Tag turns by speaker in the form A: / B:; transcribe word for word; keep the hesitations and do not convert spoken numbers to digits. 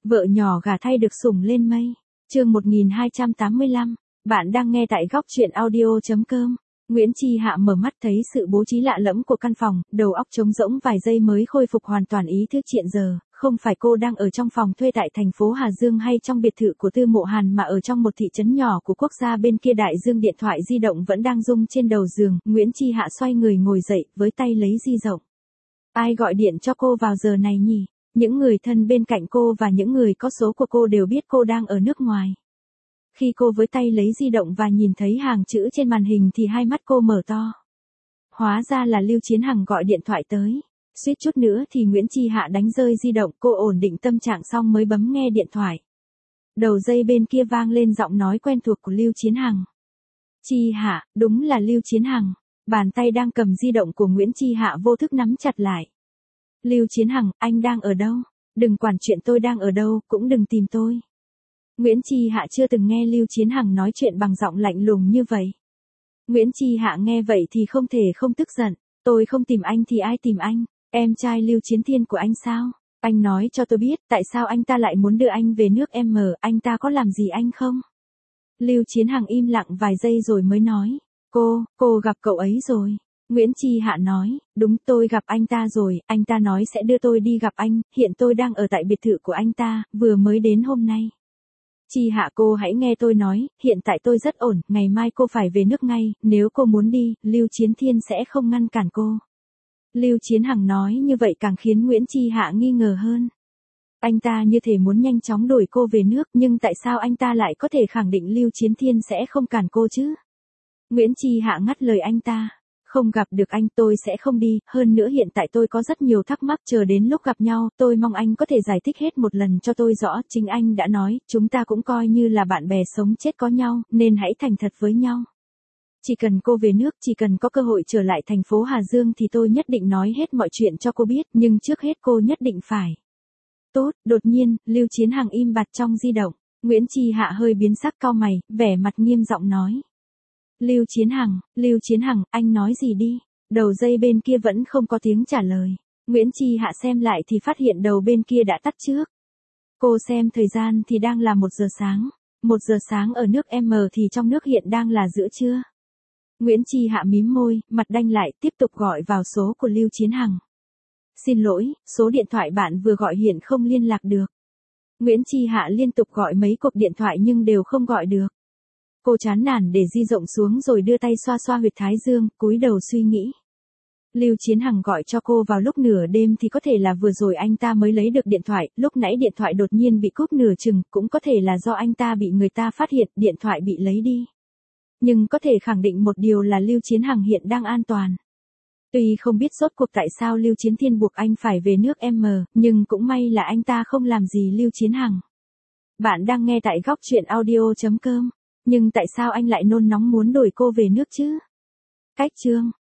A: Vợ nhỏ gả thay được sủng lên mây. Chương một nghìn hai trăm tám mươi lăm. Bạn đang nghe tại góc truyện audio chấm com. Nguyễn Chi Hạ mở mắt thấy sự bố trí lạ lẫm của căn phòng, đầu óc trống rỗng vài giây mới khôi phục hoàn toàn ý thức hiện giờ. Không phải cô đang ở trong phòng thuê tại thành phố Hà Dương hay trong biệt thự của Tư Mộ Hàn mà ở trong một thị trấn nhỏ của quốc gia bên kia đại dương. Điện thoại di động vẫn đang rung trên đầu giường. Nguyễn Chi Hạ xoay người ngồi dậy, với tay lấy di động. Ai gọi điện cho cô vào giờ này nhỉ? Những người thân bên cạnh cô và những người có số của cô đều biết cô đang ở nước ngoài. Khi cô với tay lấy di động và nhìn thấy hàng chữ trên màn hình thì hai mắt cô mở to. Hóa ra là Lưu Chiến Hằng gọi điện thoại tới. Suýt chút nữa thì Nguyễn Chi Hạ đánh rơi di động, cô ổn định tâm trạng xong mới bấm nghe điện thoại. Đầu dây bên kia vang lên giọng nói quen thuộc của Lưu Chiến Hằng. Chi Hạ, đúng là Lưu Chiến Hằng. Bàn tay đang cầm di động của Nguyễn Chi Hạ vô thức nắm chặt lại. Lưu Chiến Hằng, anh đang ở đâu? Đừng quản chuyện tôi đang ở đâu, cũng đừng tìm tôi. Nguyễn Chi Hạ chưa từng nghe Lưu Chiến Hằng nói chuyện bằng giọng lạnh lùng như vậy. Nguyễn Chi Hạ nghe vậy thì không thể không tức giận. Tôi không tìm anh thì ai tìm anh? Em trai Lưu Chiến Thiên của anh sao? Anh nói cho tôi biết, tại sao anh ta lại muốn đưa anh về nước em, anh ta có làm gì anh không? Lưu Chiến Hằng im lặng vài giây rồi mới nói. Cô, cô gặp cậu ấy rồi. Nguyễn Chi Hạ nói, đúng, tôi gặp anh ta rồi, anh ta nói sẽ đưa tôi đi gặp anh, hiện tôi đang ở tại biệt thự của anh ta, vừa mới đến hôm nay. Chi Hạ, cô hãy nghe tôi nói, hiện tại tôi rất ổn, ngày mai cô phải về nước ngay, nếu cô muốn đi, Lưu Chiến Thiên sẽ không ngăn cản cô. Lưu Chiến Hằng nói như vậy càng khiến Nguyễn Chi Hạ nghi ngờ hơn. Anh ta như thể muốn nhanh chóng đuổi cô về nước, nhưng tại sao anh ta lại có thể khẳng định Lưu Chiến Thiên sẽ không cản cô chứ? Nguyễn Chi Hạ ngắt lời anh ta. Không gặp được anh tôi sẽ không đi, hơn nữa hiện tại tôi có rất nhiều thắc mắc, chờ đến lúc gặp nhau, tôi mong anh có thể giải thích hết một lần cho tôi rõ. Chính anh đã nói, chúng ta cũng coi như là bạn bè sống chết có nhau, nên hãy thành thật với nhau. Chỉ cần cô về nước, chỉ cần có cơ hội trở lại thành phố Hà Dương thì tôi nhất định nói hết mọi chuyện cho cô biết, nhưng trước hết cô nhất định phải. Tốt, đột nhiên, Lưu Chiến Hằng im bặt trong di động. Nguyễn Chi Hạ hơi biến sắc, cau mày, vẻ mặt nghiêm giọng nói. Lưu Chiến Hằng, Lưu Chiến Hằng, anh nói gì đi? Đầu dây bên kia vẫn không có tiếng trả lời. Nguyễn Chi Hạ xem lại thì phát hiện đầu bên kia đã tắt trước. Cô xem thời gian thì đang là một giờ sáng. Một giờ sáng ở nước M thì trong nước hiện đang là giữa trưa. Nguyễn Chi Hạ mím môi, mặt đanh lại, tiếp tục gọi vào số của Lưu Chiến Hằng. Xin lỗi, số điện thoại bạn vừa gọi hiện không liên lạc được. Nguyễn Chi Hạ liên tục gọi mấy cuộc điện thoại nhưng đều không gọi được. Cô chán nản để di động xuống rồi đưa tay xoa xoa huyệt thái dương, cúi đầu suy nghĩ. Lưu Chiến Hằng gọi cho cô vào lúc nửa đêm thì có thể là vừa rồi anh ta mới lấy được điện thoại, lúc nãy điện thoại đột nhiên bị cúp nửa chừng, cũng có thể là do anh ta bị người ta phát hiện, điện thoại bị lấy đi. Nhưng có thể khẳng định một điều là Lưu Chiến Hằng hiện đang an toàn. Tuy không biết rốt cuộc tại sao Lưu Chiến Thiên buộc anh phải về nước M, nhưng cũng may là anh ta không làm gì Lưu Chiến Hằng. Bạn đang nghe tại góc truyện audio chấm com. Nhưng tại sao anh lại nôn nóng muốn đuổi cô về nước chứ? Cách chương